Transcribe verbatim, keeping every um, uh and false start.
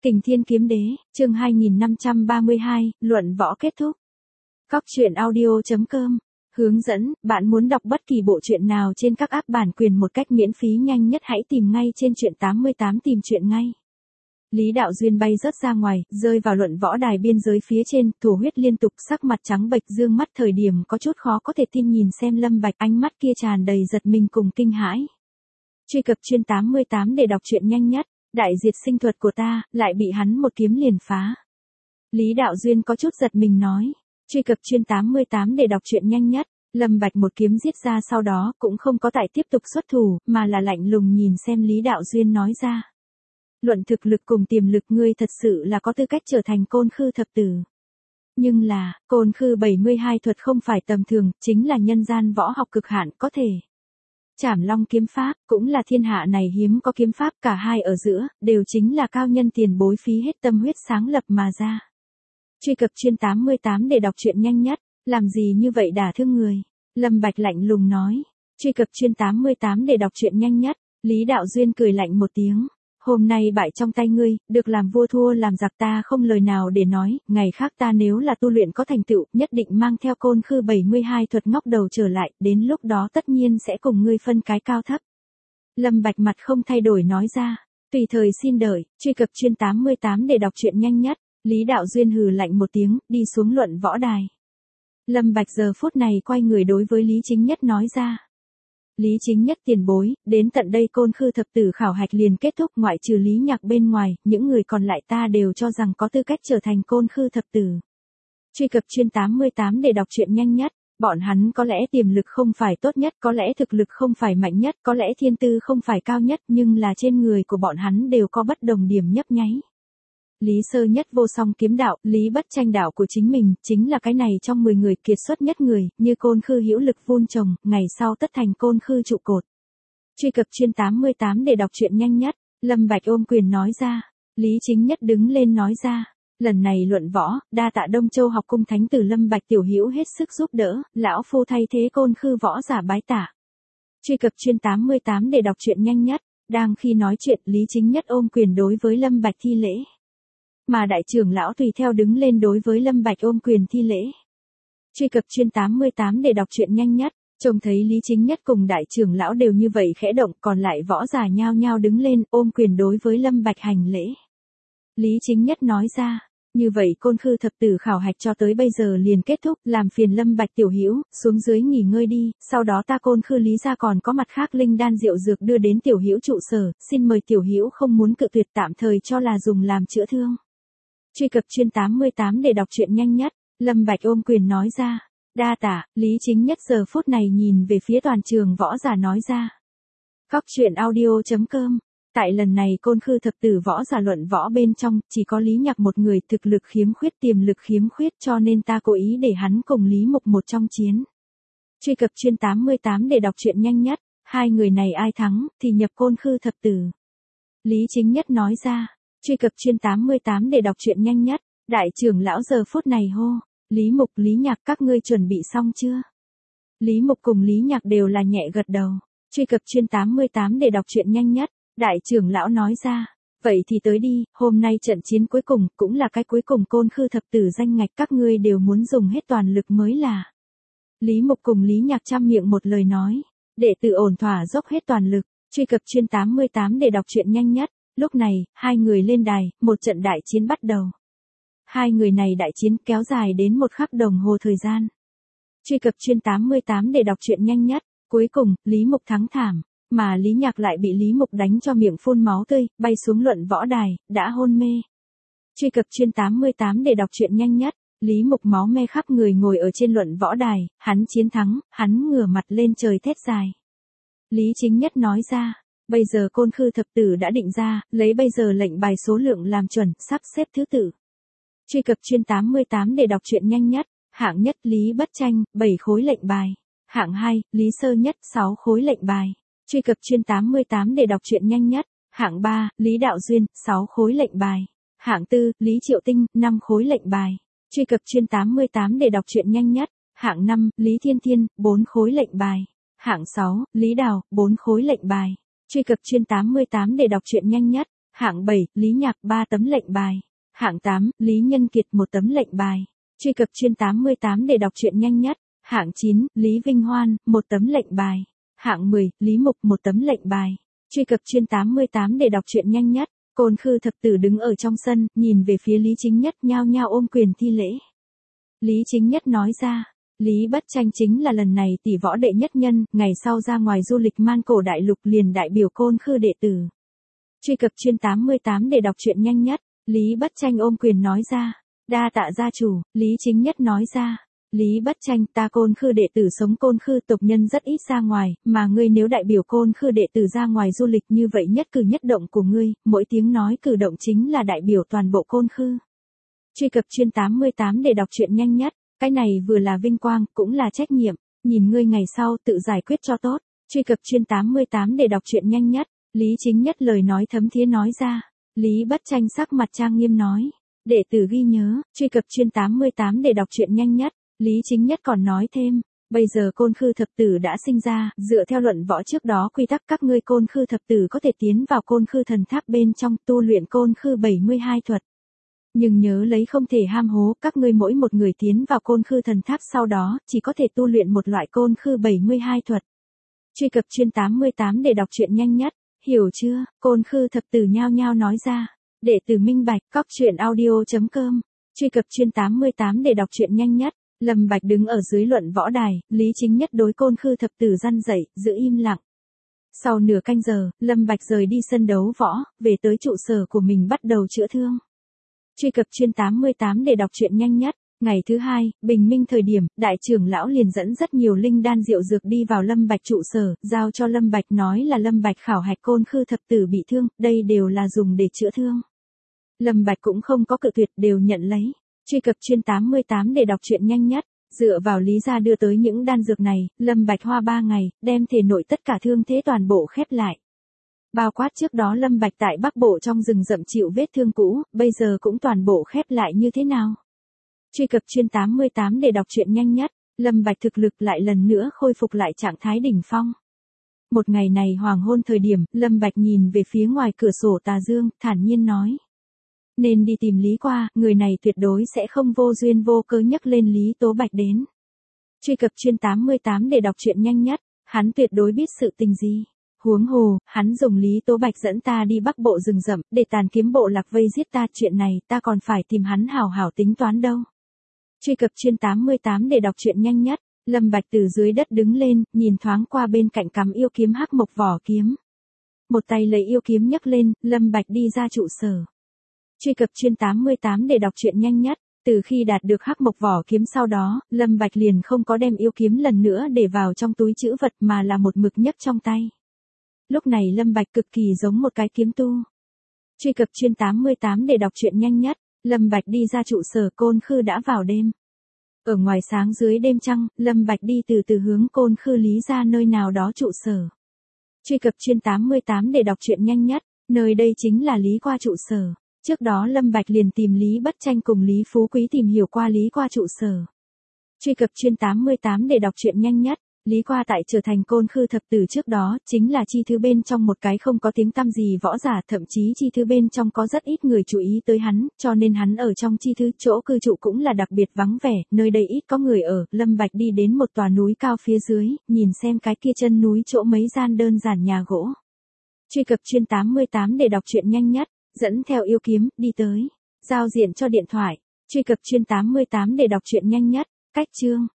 Kình Thiên Kiếm Đế, chương hai nghìn năm trăm ba mươi hai, luận võ kết thúc. Cóc truyện audio chấm com hướng dẫn, bạn muốn đọc bất kỳ bộ truyện nào trên các app bản quyền một cách miễn phí nhanh nhất hãy tìm ngay trên truyện tám mươi tám tìm truyện ngay. Lý Đạo Duyên bay rớt ra ngoài, rơi vào luận võ đài biên giới phía trên, thổ huyết liên tục, sắc mặt trắng bệch, dương mắt thời điểm có chút khó có thể tin nhìn xem Lâm Bạch, ánh mắt kia tràn đầy giật mình cùng kinh hãi. Truy cập chuyên tám mươi tám để đọc truyện nhanh nhất, đại diệt sinh thuật của ta, lại bị hắn một kiếm liền phá. Lý Đạo Duyên có chút giật mình nói, truy cập chuyên tám mươi tám để đọc truyện nhanh nhất, Lâm Bạch một kiếm giết ra sau đó cũng không có tại tiếp tục xuất thủ, mà là lạnh lùng nhìn xem Lý Đạo Duyên nói ra. Luận thực lực cùng tiềm lực ngươi thật sự là có tư cách trở thành côn khư thập tử. Nhưng là, côn khư bảy mươi hai thuật không phải tầm thường, chính là nhân gian võ học cực hạn có thể. Trảm Long kiếm pháp, cũng là thiên hạ này hiếm có kiếm pháp, cả hai ở giữa, đều chính là cao nhân tiền bối phí hết tâm huyết sáng lập mà ra. Truy cập chuyên tám mươi tám để đọc truyện nhanh nhất, làm gì như vậy đả thương người. Lâm Bạch lạnh lùng nói, truy cập chuyên tám mươi tám để đọc truyện nhanh nhất, Lý Đạo Duyên cười lạnh một tiếng. Hôm nay bại trong tay ngươi, được làm vua thua làm giặc ta không lời nào để nói, ngày khác ta nếu là tu luyện có thành tựu, nhất định mang theo côn khư bảy mươi hai thuật ngóc đầu trở lại, đến lúc đó tất nhiên sẽ cùng ngươi phân cái cao thấp. Lâm Bạch mặt không thay đổi nói ra, tùy thời xin đợi, truy cập chuyên tám mươi tám để đọc truyện nhanh nhất, Lý Đạo Duyên hừ lạnh một tiếng, đi xuống luận võ đài. Lâm Bạch giờ phút này quay người đối với Lý Chính Nhất nói ra. Lý Chính Nhất tiền bối, đến tận đây côn khư thập tử khảo hạch liền kết thúc, ngoại trừ Lý Nhạc bên ngoài, những người còn lại ta đều cho rằng có tư cách trở thành côn khư thập tử. Truy cập chuyên tám mươi tám để đọc truyện nhanh nhất, bọn hắn có lẽ tiềm lực không phải tốt nhất, có lẽ thực lực không phải mạnh nhất, có lẽ thiên tư không phải cao nhất, nhưng là trên người của bọn hắn đều có bất đồng điểm nhấp nháy. Lý Sơ Nhất vô song kiếm đạo, Lý Bất Tranh đạo của chính mình, chính là cái này trong mười người kiệt xuất nhất người, như côn khư hữu lực vun trồng, ngày sau tất thành côn khư trụ cột. Truy cập chuyên tám mươi tám để đọc truyện nhanh nhất, Lâm Bạch ôm quyền nói ra. Lý Chính Nhất đứng lên nói ra, lần này luận võ, đa tạ Đông Châu học cung thánh tử Lâm Bạch tiểu hữu hết sức giúp đỡ, lão phu thay thế côn khư võ giả bái tạ. Truy cập chuyên tám mươi tám để đọc truyện nhanh nhất, đang khi nói chuyện, Lý Chính Nhất ôm quyền đối với Lâm Bạch thi lễ. Mà đại trưởng lão tùy theo đứng lên đối với Lâm Bạch ôm quyền thi lễ. Truy cập chuyên tám mươi tám để đọc truyện nhanh nhất, trông thấy Lý Chính Nhất cùng đại trưởng lão đều như vậy khẽ động, còn lại võ giả nhao nhao đứng lên ôm quyền đối với Lâm Bạch hành lễ. Lý Chính Nhất nói ra, như vậy côn khư thập tử khảo hạch cho tới bây giờ liền kết thúc, làm phiền Lâm Bạch tiểu hữu xuống dưới nghỉ ngơi đi, sau đó ta côn khư Lý gia còn có mặt khác linh đan rượu dược đưa đến tiểu hữu trụ sở, xin mời tiểu hữu không muốn cự tuyệt tạm thời cho là dùng làm chữa thương. Truy cập chuyên tám mươi tám để đọc truyện nhanh nhất, Lâm Bạch ôm quyền nói ra. Đa tạ, Lý Chính Nhất giờ phút này nhìn về phía toàn trường võ giả nói ra. Cóc truyện audio chấm com, tại lần này côn khư thập tử võ giả luận võ bên trong, chỉ có Lý Nhạc một người thực lực khiếm khuyết tiềm lực khiếm khuyết cho nên ta cố ý để hắn cùng Lý Mục một trong chiến. Truy cập chuyên tám mươi tám để đọc truyện nhanh nhất, hai người này ai thắng, thì nhập côn khư thập tử. Lý Chính Nhất nói ra. Truy cập chuyên tám mươi tám để đọc truyện nhanh nhất, đại trưởng lão giờ phút này hô, Lý Mục Lý Nhạc các ngươi chuẩn bị xong chưa? Lý Mục cùng Lý Nhạc đều là nhẹ gật đầu, truy cập chuyên tám mươi tám để đọc truyện nhanh nhất, đại trưởng lão nói ra, vậy thì tới đi, hôm nay trận chiến cuối cùng, cũng là cái cuối cùng côn khư thập tử danh ngạch các ngươi đều muốn dùng hết toàn lực mới là. Lý Mục cùng Lý Nhạc trăm miệng một lời nói, đệ tử ổn thỏa dốc hết toàn lực, truy cập chuyên tám mươi tám để đọc truyện nhanh nhất. Lúc này, hai người lên đài, một trận đại chiến bắt đầu. Hai người này đại chiến kéo dài đến một khắc đồng hồ thời gian. Truy cập chuyên tám mươi tám để đọc truyện nhanh nhất, cuối cùng, Lý Mục thắng thảm, mà Lý Nhạc lại bị Lý Mục đánh cho miệng phun máu tươi, bay xuống luận võ đài, đã hôn mê. Truy cập chuyên tám mươi tám để đọc truyện nhanh nhất, Lý Mục máu me khắp người ngồi ở trên luận võ đài, hắn chiến thắng, hắn ngửa mặt lên trời thét dài. Lý Chính Nhất nói ra. Bây giờ côn khư thập tử đã định ra, lấy bây giờ lệnh bài số lượng làm chuẩn, sắp xếp thứ tự. Truy cập chuyên tám mươi tám để đọc truyện nhanh nhất, hạng nhất Lý Bất Tranh, bảy khối lệnh bài. Hạng hai, Lý Sơ Nhất, sáu khối lệnh bài. Truy cập chuyên tám mươi tám để đọc truyện nhanh nhất, hạng ba, Lý Đạo Duyên, sáu khối lệnh bài. Hạng tư, Lý Triệu Tinh, năm khối lệnh bài. Truy cập chuyên tám mươi tám để đọc truyện nhanh nhất, hạng năm, Lý Thiên Thiên, bốn khối lệnh bài. Hạng sáu, Lý Đào, bốn khối lệnh bài. Truy cập chuyên tám mươi tám để đọc truyện nhanh nhất, Hạng bảy, Lý Nhạc ba tấm lệnh bài. Hạng tám, Lý Nhân Kiệt một tấm lệnh bài. Truy cập chuyên tám mươi tám để đọc truyện nhanh nhất. Hạng chín, Lý Vinh Hoan, một tấm lệnh bài. Hạng mười, Lý Mục một tấm lệnh bài. Truy cập chuyên tám mươi tám để đọc truyện nhanh nhất. Côn Khư thập tử đứng ở trong sân, nhìn về phía Lý Chính Nhất nhao nhao ôm quyền thi lễ. Lý Chính Nhất nói ra, Lý Bất Tranh chính là lần này tỷ võ đệ nhất nhân, ngày sau ra ngoài du lịch man cổ đại lục liền đại biểu Côn Khư đệ tử. Truy cập chuyên tám mươi tám để đọc truyện nhanh nhất. Lý Bất Tranh ôm quyền nói ra, đa tạ gia chủ. Lý Chính Nhất nói ra, Lý Bất Tranh, ta Côn Khư đệ tử sống Côn Khư tộc nhân rất ít ra ngoài, mà ngươi nếu đại biểu Côn Khư đệ tử ra ngoài du lịch như vậy nhất cử nhất động của ngươi, mỗi tiếng nói cử động chính là đại biểu toàn bộ Côn Khư. Truy cập chuyên tám mươi tám để đọc truyện nhanh nhất, cái này vừa là vinh quang, cũng là trách nhiệm, nhìn ngươi ngày sau tự giải quyết cho tốt. Truy cập chuyên tám mươi tám để đọc truyện nhanh nhất, Lý Chính Nhất lời nói thấm thía nói ra. Lý Bất Tranh sắc mặt trang nghiêm nói, đệ tử ghi nhớ. Truy cập chuyên tám mươi tám để đọc truyện nhanh nhất. Lý Chính Nhất còn nói thêm, bây giờ Côn Khư thập tử đã sinh ra, dựa theo luận võ trước đó quy tắc các ngươi Côn Khư thập tử có thể tiến vào Côn Khư thần tháp bên trong tu luyện Côn Khư bảy mươi hai thuật. Nhưng nhớ lấy không thể ham hố, các ngươi mỗi một người tiến vào Côn Khư thần tháp sau đó, chỉ có thể tu luyện một loại Côn Khư bảy mươi hai thuật. Truy cập chuyên tám mươi tám để đọc truyện nhanh nhất, hiểu chưa? Côn Khư thập tử nhao nhao nói ra, đệ tử minh bạch. Cóc truyện audio chấm com. Truy cập chuyên tám mươi tám để đọc truyện nhanh nhất. Lâm Bạch đứng ở dưới luận võ đài, Lý Chính Nhất đối Côn Khư thập tử răn dạy, giữ im lặng. Sau nửa canh giờ, Lâm Bạch rời đi sân đấu võ, về tới trụ sở của mình bắt đầu chữa thương. Truy cập chuyên tám mươi tám để đọc truyện nhanh nhất. Ngày thứ hai, bình minh thời điểm, đại trưởng lão liền dẫn rất nhiều linh đan diệu dược đi vào Lâm Bạch trụ sở, giao cho Lâm Bạch nói là Lâm Bạch khảo hạch Côn Khư thập tử bị thương, đây đều là dùng để chữa thương. Lâm Bạch cũng không có cự tuyệt, đều nhận lấy. Truy cập chuyên tám mươi tám để đọc truyện nhanh nhất. Dựa vào Lý gia đưa tới những đan dược này, Lâm Bạch hoa ba ngày, đem thể nội tất cả thương thế toàn bộ khép lại. Bao quát trước đó Lâm Bạch tại Bắc Bộ trong rừng rậm chịu vết thương cũ, bây giờ cũng toàn bộ khép lại như thế nào. Truy cập chuyên tám mươi tám để đọc truyện nhanh nhất. Lâm Bạch thực lực lại lần nữa khôi phục lại trạng thái đỉnh phong. Một ngày này hoàng hôn thời điểm, Lâm Bạch nhìn về phía ngoài cửa sổ tà dương, thản nhiên nói. Nên đi tìm Lý Qua, người này tuyệt đối sẽ không vô duyên vô cớ nhắc lên Lý Tố Bạch đến. Truy cập chuyên tám mươi tám để đọc truyện nhanh nhất, hắn tuyệt đối biết sự tình gì. Huống hồ, hắn dùng Lý Tố Bạch dẫn ta đi Bắc Bộ rừng rậm, để tàn kiếm bộ lạc vây giết ta, chuyện này ta còn phải tìm hắn hảo hảo tính toán đâu. Truy cập chuyên tám mươi tám để đọc truyện nhanh nhất, Lâm Bạch từ dưới đất đứng lên, nhìn thoáng qua bên cạnh cắm yêu kiếm hắc mộc vỏ kiếm. Một tay lấy yêu kiếm nhấc lên, Lâm Bạch đi ra trụ sở. Truy cập chuyên tám mươi tám để đọc truyện nhanh nhất, từ khi đạt được hắc mộc vỏ kiếm sau đó, Lâm Bạch liền không có đem yêu kiếm lần nữa để vào trong túi trữ vật mà là một mực nhấc trong tay. Lúc này Lâm Bạch cực kỳ giống một cái kiếm tu. Truy cập chuyên tám mươi tám để đọc truyện nhanh nhất, Lâm Bạch đi ra trụ sở Côn Khư đã vào đêm. Ở ngoài sáng dưới đêm trăng, Lâm Bạch đi từ từ hướng Côn Khư Lý ra nơi nào đó trụ sở. Truy cập chuyên tám mươi tám để đọc truyện nhanh nhất, nơi đây chính là Lý Qua trụ sở. Trước đó Lâm Bạch liền tìm Lý Bất Tranh cùng Lý Phú Quý tìm hiểu qua Lý Qua trụ sở. Truy cập chuyên tám mươi tám để đọc truyện nhanh nhất, Lý Qua tại trở thành Côn Khư thập tử trước đó, chính là chi thứ bên trong một cái không có tiếng tăm gì võ giả, thậm chí chi thứ bên trong có rất ít người chú ý tới hắn, cho nên hắn ở trong chi thứ chỗ cư trụ cũng là đặc biệt vắng vẻ, nơi đây ít có người ở. Lâm Bạch đi đến một tòa núi cao phía dưới, nhìn xem cái kia chân núi chỗ mấy gian đơn giản nhà gỗ. Truy cập chuyên tám mươi tám để đọc truyện nhanh nhất, dẫn theo yêu kiếm, đi tới, giao diện cho điện thoại. Truy cập chuyên tám mươi tám để đọc truyện nhanh nhất, cách chương.